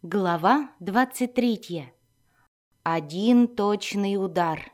Глава 23. Один точный удар.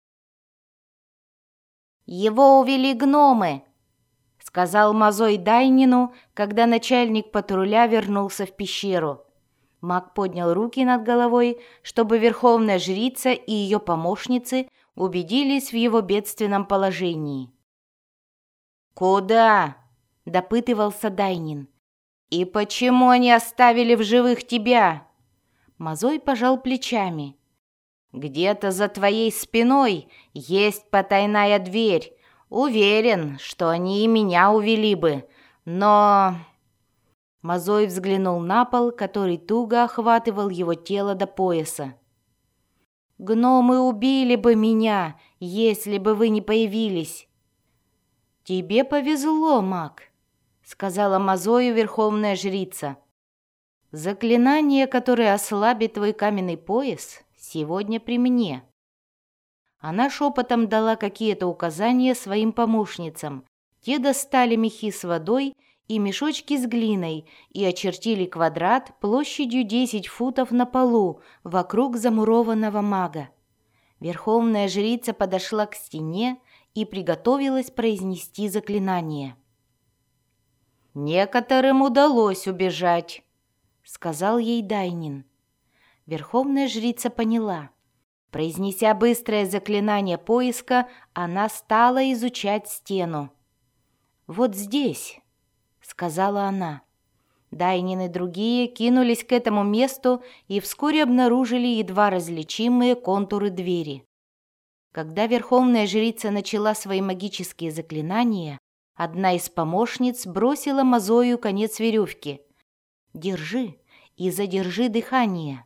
«Его увели гномы», — сказал Мазой Дайнину, когда начальник патруля вернулся в пещеру. Маг поднял руки над головой, чтобы верховная жрица и ее помощницы убедились в его бедственном положении. «Куда?» — допытывался Дайнин. «И почему они оставили в живых тебя?» Мазой пожал плечами. «Где-то за твоей спиной есть потайная дверь. Уверен, что они и меня увели бы, но...» Мазой взглянул на пол, который туго охватывал его тело до пояса. «Гномы убили бы меня, если бы вы не появились». «Тебе повезло, маг», — сказала Мазою верховная жрица. «Заклинание, которое ослабит твой каменный пояс, сегодня при мне». Она шепотом дала какие-то указания своим помощницам. Те достали мехи с водой и мешочки с глиной и очертили квадрат площадью 10 футов на полу вокруг замурованного мага. Верховная жрица подошла к стене и приготовилась произнести заклинание. «Некоторым удалось убежать», — сказал ей Дайнин. Верховная жрица поняла. Произнеся быстрое заклинание поиска, она стала изучать стену. «Вот здесь», — сказала она. Дайнин и другие кинулись к этому месту и вскоре обнаружили едва различимые контуры двери. Когда верховная жрица начала свои магические заклинания, одна из помощниц бросила Мазою конец веревки. «Держи и задержи дыхание».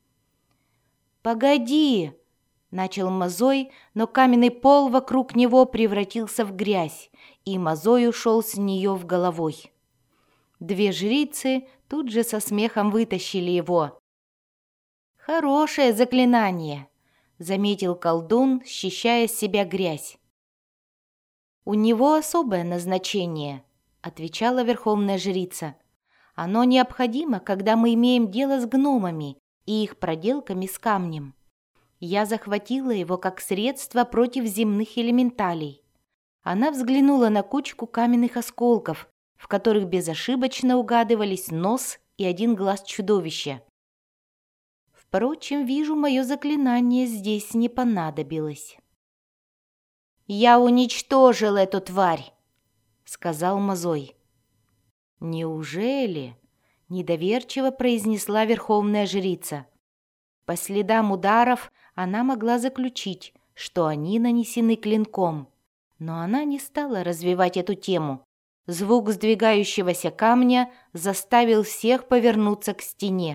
«Погоди!» — начал Мазой, но каменный пол вокруг него превратился в грязь, и Мазой ушел с нее в головой. Две жрицы тут же со смехом вытащили его. «Хорошее заклинание!» — заметил колдун, счищая с себя грязь. «У него особое назначение», — отвечала верховная жрица. «Оно необходимо, когда мы имеем дело с гномами и их проделками с камнем. Я захватила его как средство против земных элементалей». Она взглянула на кучку каменных осколков, в которых безошибочно угадывались нос и один глаз чудовища. «Впрочем, вижу, мое заклинание здесь не понадобилось». «Я уничтожил эту тварь», — сказал Мазой. «Неужели?» — недоверчиво произнесла верховная жрица. По следам ударов она могла заключить, что они нанесены клинком, но она не стала развивать эту тему. Звук сдвигающегося камня заставил всех повернуться к стене.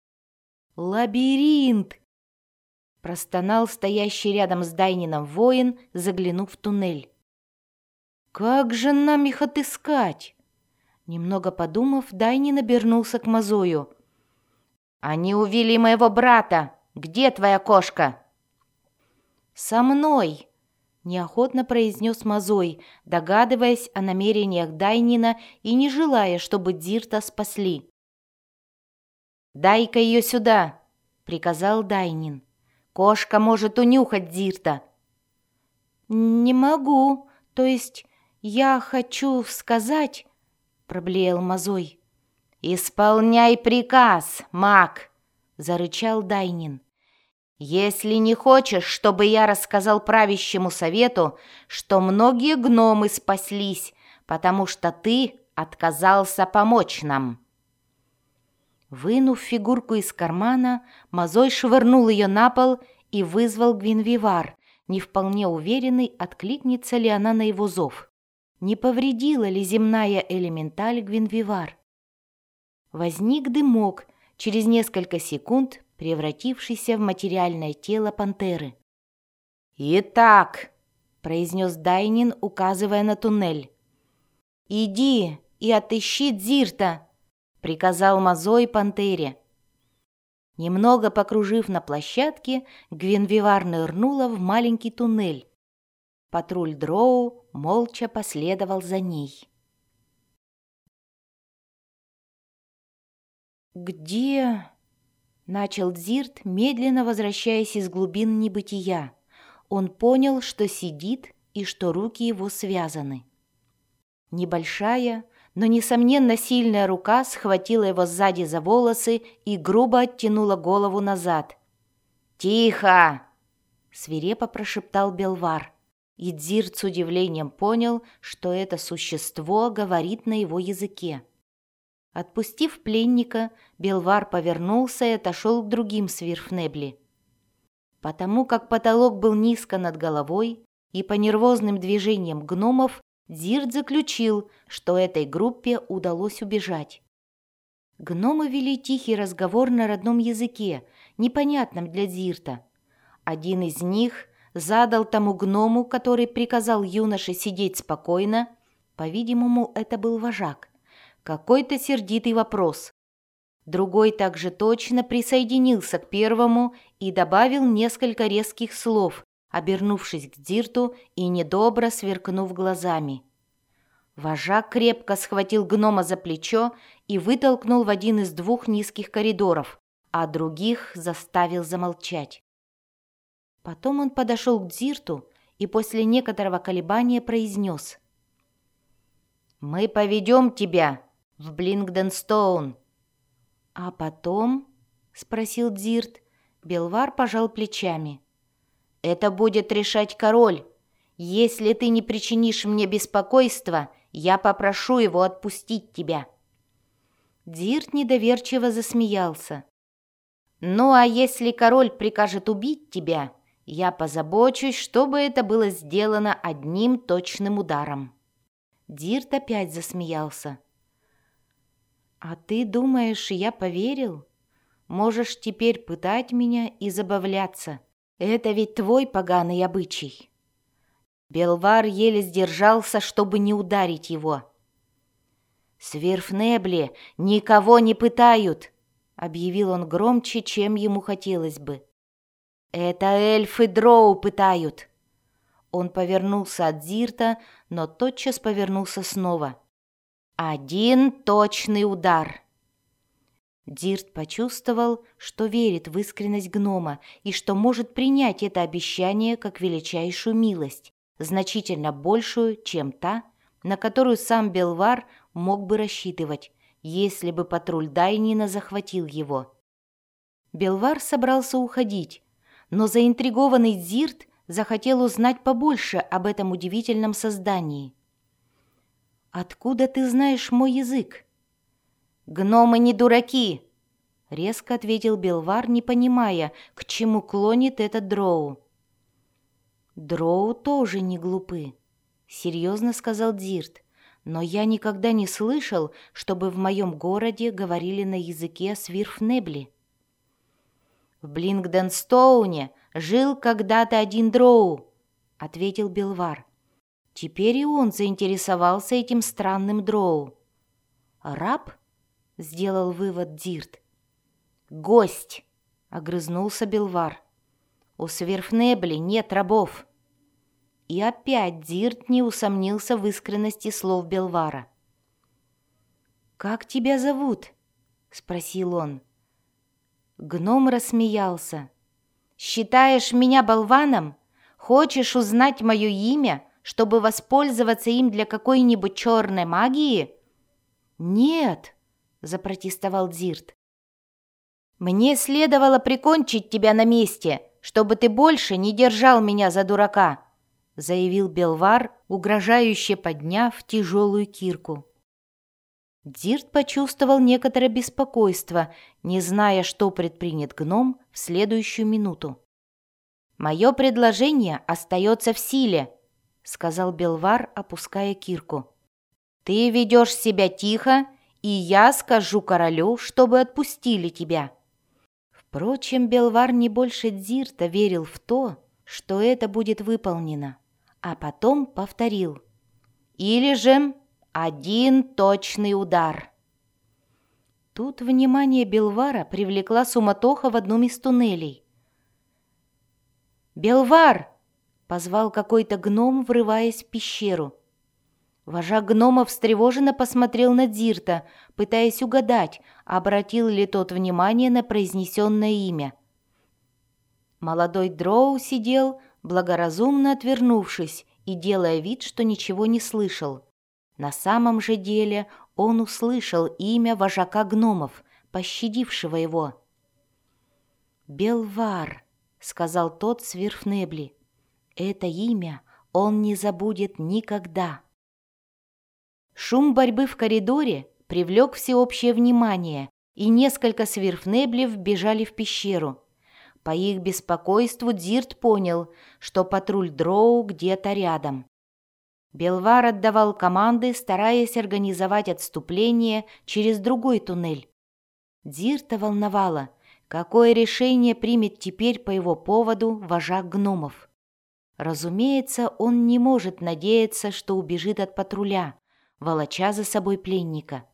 «Лабиринт!» — простонал стоящий рядом с Дайнином воин, заглянув в туннель. «Как же нам их отыскать?» Немного подумав, Дайнин обернулся к Мазою. «Они увели моего брата! Где твоя кошка?» «Со мной!» — неохотно произнес Мазой, догадываясь о намерениях Дайнина и не желая, чтобы Дзирта спасли. «Дай-ка ее сюда!» — приказал Дайнин. «Кошка может унюхать Дзирта». «Не могу, то есть я хочу сказать...» — проблеял Мазой. «Исполняй приказ, маг!» — зарычал Дайнин. «Если не хочешь, чтобы я рассказал правящему совету, что многие гномы спаслись, потому что ты отказался помочь нам». Вынув фигурку из кармана, Мазой швырнул ее на пол и вызвал Гвинвивар, не вполне уверенный, откликнется ли она на его зов. Не повредила ли земная элементаль Гвинвивар? Возник дымок, через несколько секунд превратившийся в материальное тело пантеры. «Итак», — произнес Дайнин, указывая на туннель. «Иди и отыщи Дзирта», — приказал Мазой пантере. Немного покружив на площадке, Гвинвивар нырнула в маленький туннель. Патруль Дроу молча последовал за ней. «Где Начал Дзирт, медленно возвращаясь из глубин небытия. Он понял, что сидит и что руки его связаны. Небольшая, но, несомненно, сильная рука схватила его сзади за волосы и грубо оттянула голову назад. «Тихо!» — свирепо прошептал Белвар, и Дзирт с удивлением понял, что это существо говорит на его языке. Отпустив пленника, Белвар повернулся и отошел к другим Свирфнебли. Потому как потолок был низко над головой, и по нервозным движениям гномов Дзирт заключил, что этой группе удалось убежать. Гномы вели тихий разговор на родном языке, непонятном для Дзирта. Один из них задал тому гному, который приказал юноше сидеть спокойно, по-видимому, это был вожак, какой-то сердитый вопрос. Другой также точно присоединился к первому и добавил несколько резких слов, обернувшись к Дзирту и недобро сверкнув глазами. Вожак крепко схватил гнома за плечо и вытолкнул в один из двух низких коридоров, а других заставил замолчать. Потом он подошел к Дзирту и после некоторого колебания произнес: «Мы поведем тебя в Блингденстоун». «А потом?» — спросил Дзирт. Белвар пожал плечами. «Это будет решать король. Если ты не причинишь мне беспокойства, я попрошу его отпустить тебя». Дзирт недоверчиво засмеялся. «Ну, а если король прикажет убить тебя, я позабочусь, чтобы это было сделано одним точным ударом». Дзирт опять засмеялся. «А ты думаешь, я поверил? Можешь теперь пытать меня и забавляться. Это ведь твой поганый обычай». Белвар еле сдержался, чтобы не ударить его. «Свирфнебли никого не пытают», — объявил он громче, чем ему хотелось бы. «Это эльфы Дроу пытают». Он повернулся от Дзирта, но тотчас повернулся снова. «Один точный удар». Дзирт почувствовал, что верит в искренность гнома и что может принять это обещание как величайшую милость, значительно большую, чем та, на которую сам Белвар мог бы рассчитывать, если бы патруль Дайнина захватил его. Белвар собрался уходить, но заинтригованный Дзирт захотел узнать побольше об этом удивительном создании. «Откуда ты знаешь мой язык?» «Гномы не дураки!» — резко ответил Белвар, не понимая, к чему клонит этот Дроу. «Дроу тоже не глупы», — серьезно сказал Дзирт, «но я никогда не слышал, чтобы в моем городе говорили на языке Свирфнебли». «В Блингденстоуне жил когда-то один Дроу», — ответил Белвар. Теперь и он заинтересовался этим странным Дроу. «Раб?» — сделал вывод Дзирт. «Гость!» — огрызнулся Белвар. «У Свирфнебли нет рабов». И опять Дзирт не усомнился в искренности слов Белвара. «Как тебя зовут?» — спросил он. Гном рассмеялся. «Считаешь меня болваном? Хочешь узнать мое имя, чтобы воспользоваться им для какой-нибудь черной магии?» «Нет!» — запротестовал Дзирт. «Мне следовало прикончить тебя на месте, чтобы ты больше не держал меня за дурака», — заявил Белвар, угрожающе подняв тяжелую кирку. Дзирт почувствовал некоторое беспокойство, не зная, что предпринят гном в следующую минуту. «Мое предложение остается в силе», — сказал Белвар, опуская кирку. «Ты ведешь себя тихо, и я скажу королю, чтобы отпустили тебя». Впрочем, Белвар не больше Дзирта верил в то, что это будет выполнено, а потом повторил: «Или же один точный удар». Тут внимание Белвара привлекла суматоха в одном из туннелей. «Белвар!» — позвал какой-то гном, врываясь в пещеру. Вожак гномов встревоженно посмотрел на Дзирта, пытаясь угадать, обратил ли тот внимание на произнесенное имя. Молодой дроу сидел, благоразумно отвернувшись и делая вид, что ничего не слышал. На самом же деле он услышал имя вожака гномов, пощадившего его. «Белвар», — сказал тот Свирфнебли, — «это имя он не забудет никогда». Шум борьбы в коридоре привлек всеобщее внимание, и несколько Свирфнеблев бежали в пещеру. По их беспокойству Дзирт понял, что патруль Дроу где-то рядом. Белвар отдавал команды, стараясь организовать отступление через другой туннель. Дзирта волновало, какое решение примет теперь по его поводу вожак гномов. Разумеется, он не может надеяться, что убежит от патруля, волоча за собой пленника.